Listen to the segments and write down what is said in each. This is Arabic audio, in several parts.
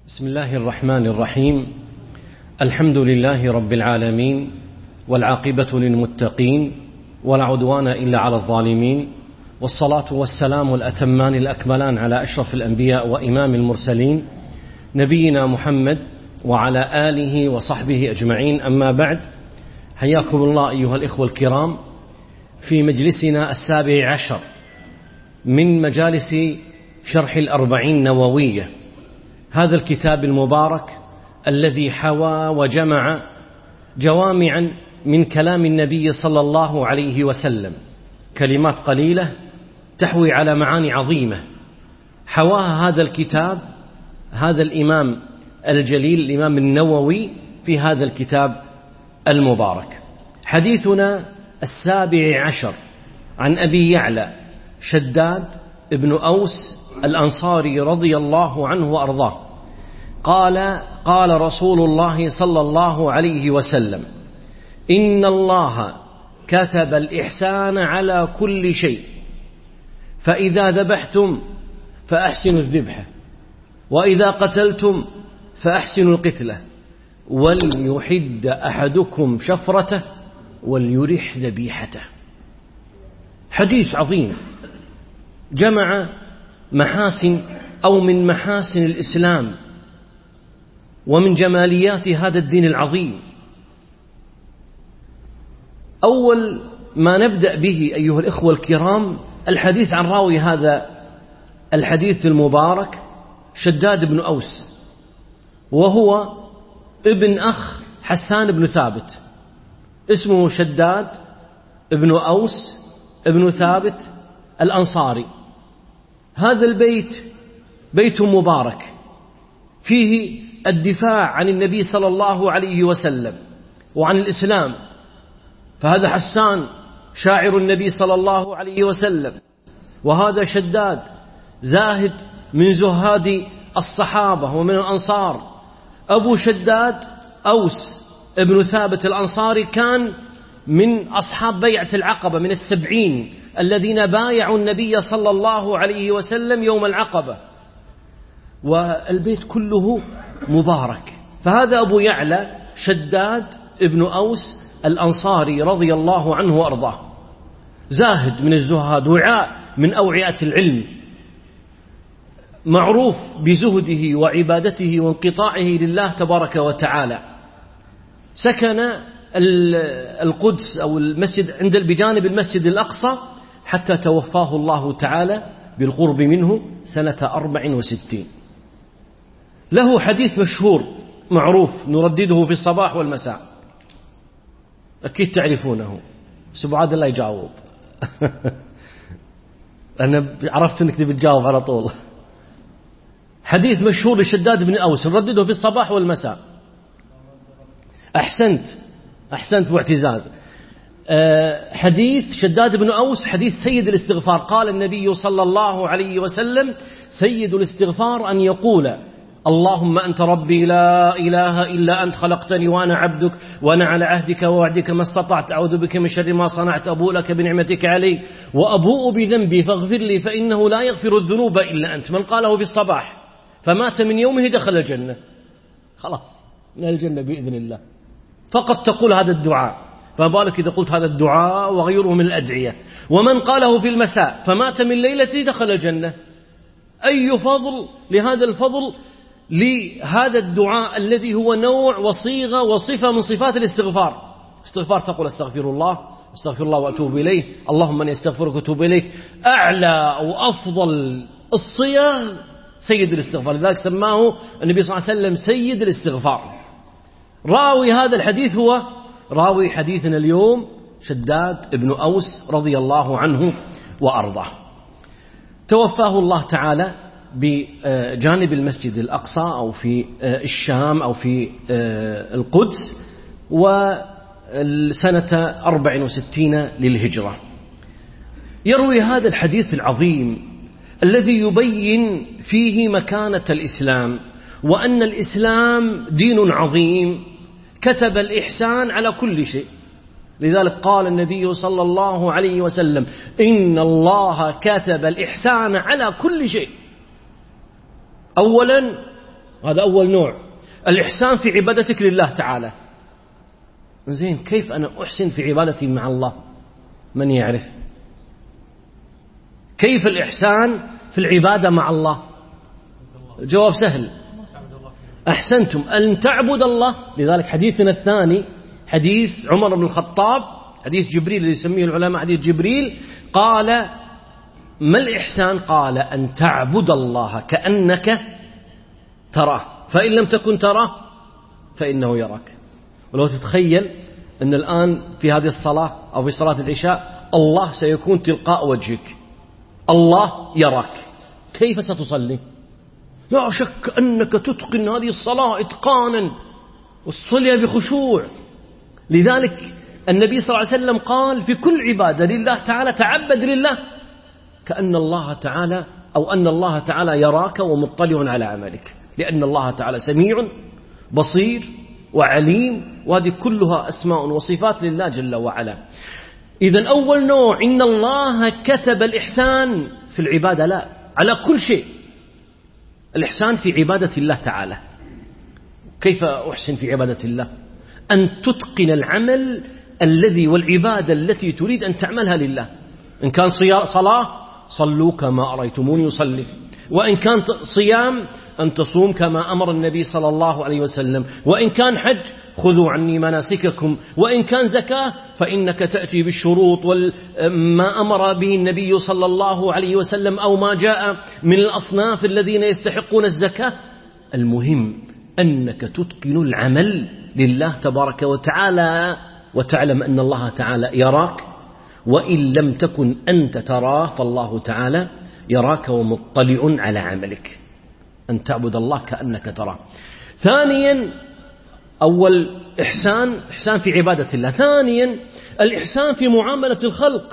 بسم الله الرحمن الرحيم. الحمد لله رب العالمين، والعاقبة للمتقين، ولا عدوان إلا على الظالمين، والصلاة والسلام الأتمان الأكملان على أشرف الأنبياء وإمام المرسلين نبينا محمد وعلى آله وصحبه أجمعين. أما بعد، حياكم الله أيها الإخوة الكرام في مجلسنا 17 من مجالس شرح الأربعين النووية، هذا الكتاب المبارك الذي حوى وجمع جوامعا من كلام النبي صلى الله عليه وسلم، كلمات قليلة تحوي على معاني عظيمة حواها هذا الكتاب، هذا الإمام الجليل الإمام النووي في هذا الكتاب المبارك. حديثنا 17 عن أبي يعلى شداد ابن أوس الأنصاري رضي الله عنه وأرضاه قال رسول الله صلى الله عليه وسلم: إن الله كتب الإحسان على كل شيء، فإذا ذبحتم فأحسنوا الذبحة، وإذا قتلتم فأحسنوا القتلة، وليحد أحدكم شفرته وليرح ذبيحته. حديث عظيم جمع محاسن أو من محاسن الإسلام ومن جماليات هذا الدين العظيم. أول ما نبدأ به أيها الإخوة الكرام الحديث عن راوي هذا الحديث المبارك شداد بن أوس، وهو ابن أخ حسان بن ثابت، اسمه شداد ابن أوس ابن ثابت الأنصاري. هذا البيت بيت مبارك فيه الدفاع عن النبي صلى الله عليه وسلم وعن الإسلام، فهذا حسان شاعر النبي صلى الله عليه وسلم، وهذا شداد زاهد من زهاد الصحابة ومن الأنصار. أبو شداد أوس ابن ثابت الأنصاري كان من أصحاب بيعة العقبة، من 70 الذين بايعوا النبي صلى الله عليه وسلم يوم العقبة، والبيت كله مبارك. فهذا أبو يعلى شداد ابن أوس الأنصاري رضي الله عنه وأرضاه، زاهد من الزهاد، وعاء من أوعية العلم، معروف بزهده وعبادته وانقطاعه لله تبارك وتعالى. سكن القدس أو المسجد بجانب المسجد الأقصى حتى توفاه الله تعالى بالقرب منه سنة 64. له حديث مشهور معروف نردده في الصباح والمساء، أكيد تعرفونه، سبعاد الله يجاوب أنا عرفت أنك بتجاوب على طول. حديث مشهور لشداد بن أوس نردده في الصباح والمساء. أحسنت واعتزاز. حديث شداد بن أوس حديث سيد الاستغفار. قال النبي صلى الله عليه وسلم: سيد الاستغفار أن يقول: اللهم أنت ربي لا إله إلا أنت، خلقتني وأنا عبدك، وأنا على عهدك ووعدك ما استطعت، أعوذ بك من شر ما صنعت، أبوء لك بنعمتك علي وأبوء بذنبي فاغفر لي فإنه لا يغفر الذنوب إلا أنت. من قاله في الصباح فمات من يومه دخل الجنة، خلاص من الجنة بإذن الله. فقط تقول هذا الدعاء، فما بالك إذا قلت هذا الدعاء وغيره من الأدعية. ومن قاله في المساء فمات من ليلته دخل الجنة. أي فضل لهذا الفضل لهذا الدعاء الذي هو نوع وصيغة وصفة من صفات الاستغفار. استغفار تقول استغفر الله وأتوب إليه، اللهم أني استغفرك وأتوب إليك. أعلى وأفضل الصيغ سيد الاستغفار، لذلك سماه النبي صلى الله عليه وسلم سيد الاستغفار. راوي هذا الحديث هو راوي حديثنا اليوم شداد ابن أوس رضي الله عنه وأرضاه. توفاه الله تعالى بجانب المسجد الأقصى أو في الشام أو في القدس، وسنة 64 للهجرة. يروي هذا الحديث العظيم الذي يبين فيه مكانة الإسلام، وأن الإسلام دين عظيم كتب الإحسان على كل شيء. لذلك قال النبي صلى الله عليه وسلم: إن الله كتب الإحسان على كل شيء. أولا هذا أول نوع. الإحسان في عبادتك لله تعالى. زين، كيف أنا أحسن في عبادتي مع الله؟ من يعرف؟ كيف الإحسان في العبادة مع الله؟ الجواب سهل، أحسنتم أن تعبد الله. لذلك حديثنا الثاني حديث عمر بن الخطاب، حديث جبريل اللي يسميه العلماء حديث جبريل، قال ما الإحسان؟ قال أن تعبد الله كأنك تراه، فإن لم تكن تراه فإنه يراك. ولو تتخيل أن الآن في هذه الصلاة أو في صلاة العشاء الله سيكون تلقاء وجهك، الله يراك، كيف ستصلي؟ لا شك أنك تتقن هذه الصلاة إتقانا وتصلي بخشوع. لذلك النبي صلى الله عليه وسلم قال في كل عبادة لله تعالى تعبد لله كأن الله تعالى أو أن الله تعالى يراك ومطلع على عملك، لأن الله تعالى سميع بصير وعليم، وهذه كلها أسماء وصفات لله جل وعلا. إذن أول نوع إن الله كتب الإحسان في العبادة، لا على كل شيء. الإحسان في عبادة الله تعالى. كيف أحسن في عبادة الله؟ أن تتقن العمل الذي والعبادة التي تريد أن تعملها لله. إن كان صلاة صلوا كما أريتموني يصلي، وإن كان صيام أن تصوم كما أمر النبي صلى الله عليه وسلم، وإن كان حج خذوا عني مناسككم، وإن كان زكاة فإنك تأتي بالشروط وما أمر به النبي صلى الله عليه وسلم أو ما جاء من الأصناف الذين يستحقون الزكاة. المهم أنك تتقن العمل لله تبارك وتعالى، وتعلم أن الله تعالى يراك، وإن لم تكن أنت تراه فالله تعالى يراك ومطلع على عملك. أن تعبد الله كأنك تراه. ثانيا، أول إحسان في عبادة الله. ثانيا الإحسان في معاملة الخلق.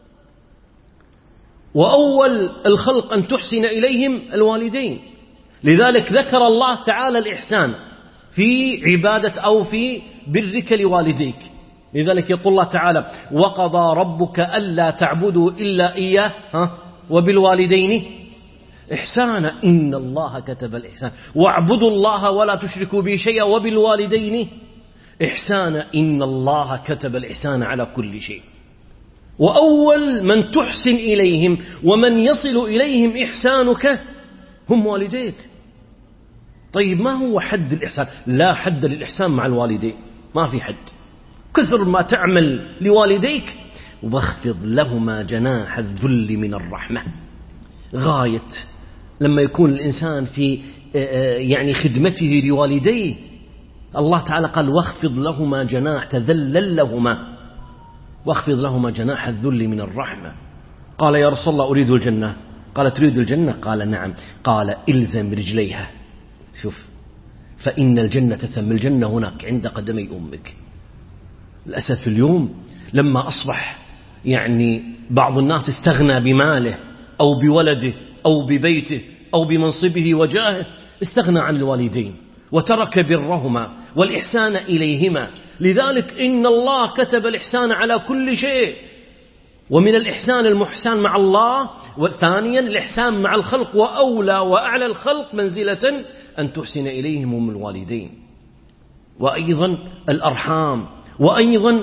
وأول الخلق أن تحسن إليهم الوالدين. لذلك ذكر الله تعالى الإحسان في عبادة أو في برك لوالديك. لذلك يقول الله تعالى وقضى ربك ألا تعبدوا إلا إياه وبالوالدين إحسانا إن الله كتب الإحسان واعبدوا الله ولا تشركوا به شيئا وبالوالدين إحسانا إن الله كتب الإحسان على كل شيء. وأول من تحسن إليهم ومن يصل إليهم إحسانك هم والديك. طيب ما هو حد الإحسان؟ لا حد للإحسان مع الوالدين، ما في حد. كثر ما تعمل لوالديك واخفض لهما جناح الذل من الرحمة. غاية لما يكون الإنسان في يعني خدمته لوالديه، الله تعالى قال واخفض لهما جناح، تذلل لهما، واخفض لهما جناح الذل من الرحمة. قال يا رسول الله أريد الجنة. قال تريد الجنة؟ قال نعم. قال إلزم رجليها. شوف، فإن الجنة ثم الجنة هناك عند قدمي أمك. للأسف اليوم لما أصبح يعني بعض الناس استغنى بماله أو بولده أو ببيته أو بمنصبه وجاهه، استغنى عن الوالدين وترك برهما والإحسان إليهما. لذلك إن الله كتب الإحسان على كل شيء. ومن الإحسان المحسان مع الله، وثانيا الإحسان مع الخلق، وأولى وأعلى الخلق منزلة أن تحسن إليهم هم الوالدين، وأيضا الأرحام، وأيضا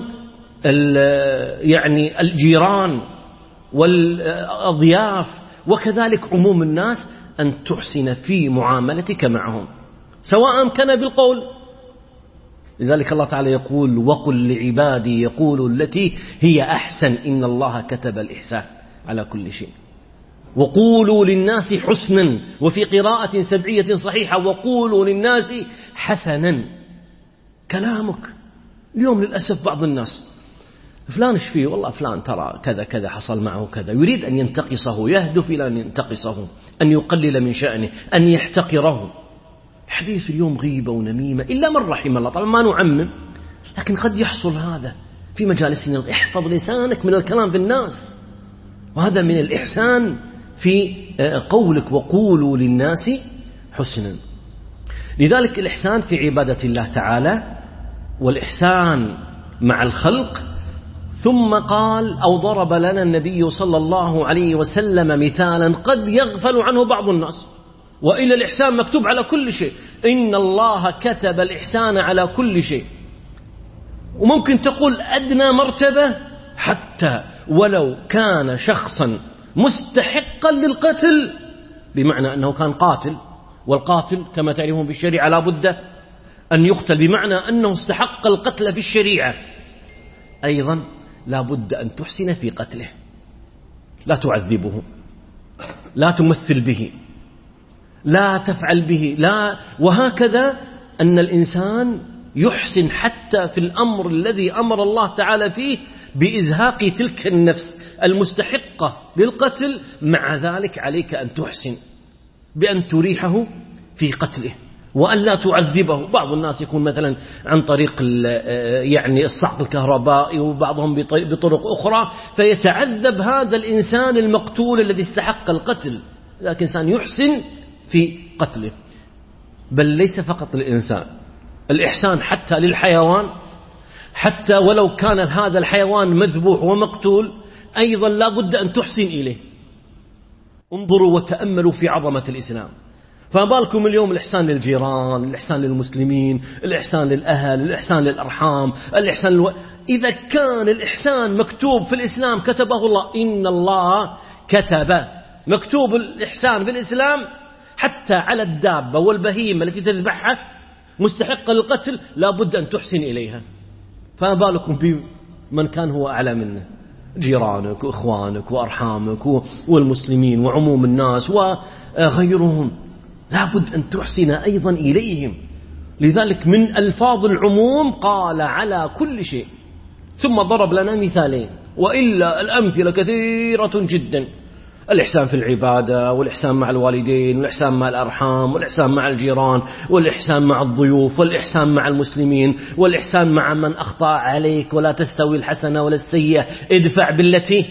يعني الجيران والأضياف، وكذلك عموم الناس أن تحسن في معاملتك معهم سواء كان بالقول. لذلك الله تعالى يقول وقل لعبادي يقولوا التي هي أحسن إن الله كتب الإحسان على كل شيء. وقولوا للناس حسنا، وفي قراءة سبعية صحيحة وقولوا للناس حسنا. كلامك اليوم للأسف بعض الناس فلان ايش فيه؟ والله فلان ترى كذا كذا حصل معه كذا، يريد أن ينتقصه، يهدف إلى أن ينتقصه، أن يقلل من شأنه، أن يحتقره. حديث اليوم غيبة ونميمة إلا من رحم الله، طبعا ما نعمم، لكن قد يحصل هذا في مجالسنا. احفظ لسانك من الكلام بالناس، وهذا من الإحسان في قولك وقولوا للناس حسنا. لذلك الإحسان في عبادة الله تعالى والإحسان مع الخلق. ثم قال أو ضرب لنا النبي صلى الله عليه وسلم مثالا قد يغفل عنه بعض الناس. وإلا الإحسان مكتوب على كل شيء. إن الله كتب الإحسان على كل شيء. وممكن تقول أدنى مرتبة حتى ولو كان شخصا مستحقا للقتل، بمعنى أنه كان قاتل، والقاتل كما تعرفون في الشريعة لا بد أن يقتل، بمعنى أنه استحق القتل في الشريعة، أيضا لا بد أن تحسن في قتله، لا تعذبه، لا تمثل به، لا تفعل به، لا. وهكذا أن الإنسان يحسن حتى في الأمر الذي أمر الله تعالى فيه بإزهاق تلك النفس المستحقة للقتل، مع ذلك عليك أن تحسن بأن تريحه في قتله وأن لا تعذبه. بعض الناس يكون مثلا عن طريق يعني الصعق الكهربائي، وبعضهم بطرق أخرى، فيتعذب هذا الإنسان المقتول الذي استحق القتل، لكن إنسان يحسن في قتله. بل ليس فقط للإنسان، الإحسان حتى للحيوان، حتى ولو كان هذا الحيوان مذبوح ومقتول أيضا لا بد أن تحسن إليه. انظروا وتأملوا في عظمة الإسلام. فبالكم اليوم الإحسان للجيران، الإحسان للمسلمين، الإحسان للأهل، الإحسان للأرحام، الإحسان إذا كان الإحسان مكتوب في الإسلام كتبه الله، إن الله كتب، مكتوب الإحسان في الإسلام حتى على الدابة والبهيمة التي تذبحها مستحقة للقتل لا بد أن تحسن إليها. فبالكم بمن كان هو أعلى منه، جيرانك وإخوانك وأرحامك والمسلمين وعموم الناس وغيرهم، لا بد أن تحسن أيضا إليهم. لذلك من ألفاظ العموم قال على كل شيء، ثم ضرب لنا مثالين، وإلا الأمثلة كثيرة جدا. الإحسان في العبادة، والإحسان مع الوالدين، والإحسان مع الأرحام، والإحسان مع الجيران، والإحسان مع الضيوف، والإحسان مع المسلمين، والإحسان مع من أخطأ عليك، ولا تستوي الحسنة ولا السيئة، ادفع بالتي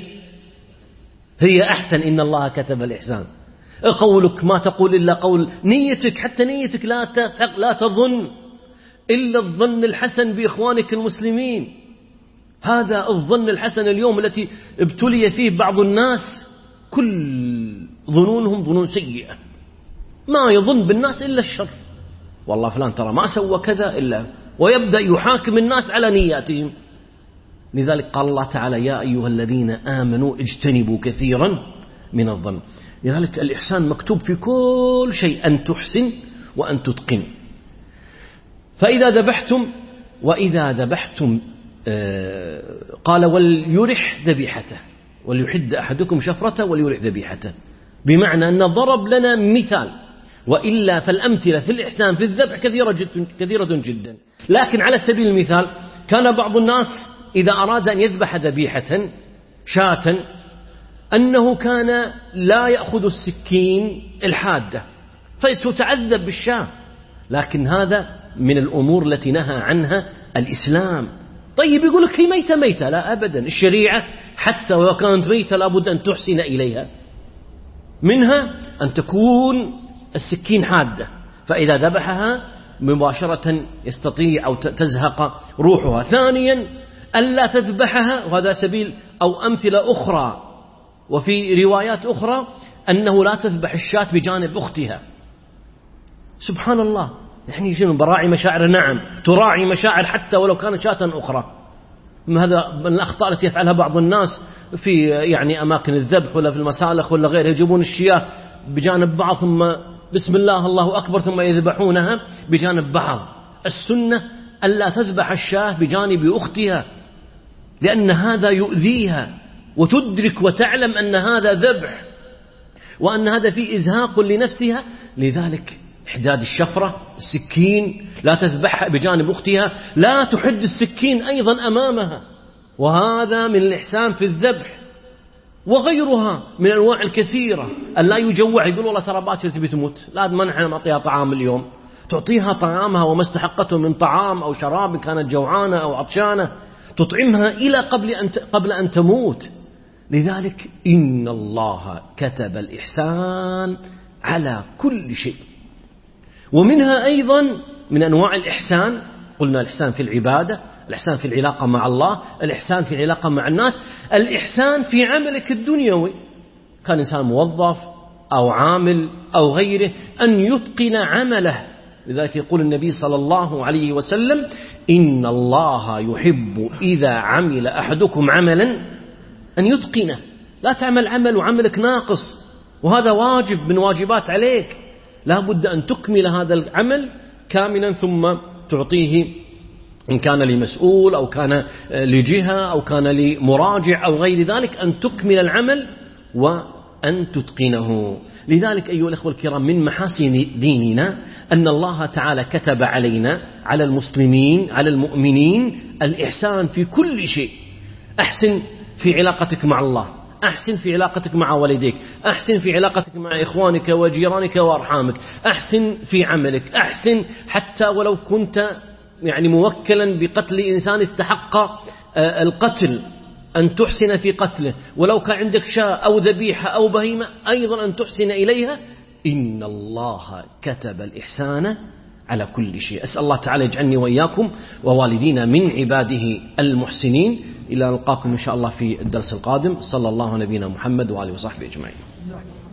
هي أحسن، إن الله كتب الإحسان. قولك ما تقول إلا قول، نيتك حتى نيتك لا تظن إلا الظن الحسن بإخوانك المسلمين. هذا الظن الحسن اليوم التي ابتلي فيه بعض الناس، كل ظنونهم ظنون سيئة، ما يظن بالناس إلا الشر، والله فلان ترى ما سوى كذا إلا، ويبدأ يحاكم الناس على نياتهم. لذلك قال الله تعالى: يا أيها الذين آمنوا اجتنبوا كثيرا من الظن. لذلك الإحسان مكتوب في كل شيء، أن تحسن وأن تتقن. وإذا ذبحتم قال: وليرح ذبيحته، وليحد أحدكم شفرته وليرح ذبيحته، بمعنى أن ضرب لنا مثال. وإلا فالأمثلة في الإحسان في الذبح كثيرة جدا. لكن على سبيل المثال، كان بعض الناس إذا أراد أن يذبح ذبيحة شاة أنه كان لا يأخذ السكين الحادة فتتعذب بالشاة، لكن هذا من الأمور التي نهى عنها الإسلام. طيب يقول لك هي ميتة، لا أبدا، الشريعة حتى ولو كانت ميتة لابد أن تحسن إليها. منها أن تكون السكين حادة، فإذا ذبحها مباشرة يستطيع أو تزهق روحها. ثانيا ألا تذبحها، وهذا سبيل أو أمثلة أخرى، وفي روايات أخرى أنه لا تذبح الشاة بجانب أختها. سبحان الله، يعني شنو براعي مشاعر؟ نعم تراعي مشاعر حتى ولو كانت شاة أخرى. هذا من الأخطاء التي يفعلها بعض الناس في يعني أماكن الذبح ولا في المسالخ ولا غيره، يجيبون الشياه بجانب بعض ثم بسم الله الله أكبر ثم يذبحونها بجانب بعض. السنة ألا تذبح الشاة بجانب أختها، لأن هذا يؤذيها، وتدرك وتعلم أن هذا ذبح وأن هذا فيه إزهاق لنفسها. لذلك إحداد الشفرة، السكين لا تذبحها بجانب أختها، لا تحد السكين أيضا أمامها، وهذا من الإحسان في الذبح. وغيرها من الأنواع الكثيرة، أن لا يجوع، يقول والله ترى باكر تبي تموت، لا ما نحن نعطيها طعام اليوم، تعطيها طعامها وما استحقته من طعام أو شراب، كانت جوعانة أو عطشانة، تطعمها إلى قبل أن تموت. لذلك إن الله كتب الإحسان على كل شيء. ومنها أيضا من أنواع الإحسان، قلنا الإحسان في العبادة، الإحسان في العلاقة مع الله، الإحسان في العلاقة مع الناس، الإحسان في عملك الدنيوي. كان إنسان موظف أو عامل أو غيره أن يتقن عمله. لذلك يقول النبي صلى الله عليه وسلم: إن الله يحب إذا عمل أحدكم عملا أن يتقنه. لا تعمل عمل وعملك ناقص، وهذا واجب من واجبات عليك، لا بد أن تكمل هذا العمل كاملا ثم تعطيه، إن كان لمسؤول أو كان لجهة أو كان لمراجع أو غير ذلك، أن تكمل العمل وأن تتقنه. لذلك أيها الأخوة الكرام، من محاسن ديننا أن الله تعالى كتب علينا، على المسلمين، على المؤمنين، الإحسان في كل شيء. أحسن في علاقتك مع الله، أحسن في علاقتك مع والديك، أحسن في علاقتك مع إخوانك وجيرانك وأرحامك، أحسن في عملك، أحسن حتى ولو كنت موكلا بقتل إنسان استحق القتل، أن تحسن في قتله، ولو كان عندك شاء أو ذبيحة أو بهيمة أيضا أن تحسن إليها. إن الله كتب الإحسان على كل شيء. أسأل الله تعالى يجعلني وإياكم ووالدينا من عباده المحسنين. إلى نلقاكم إن شاء الله في الدرس القادم. صلى الله على نبينا محمد وآله وصحبه أجمعين.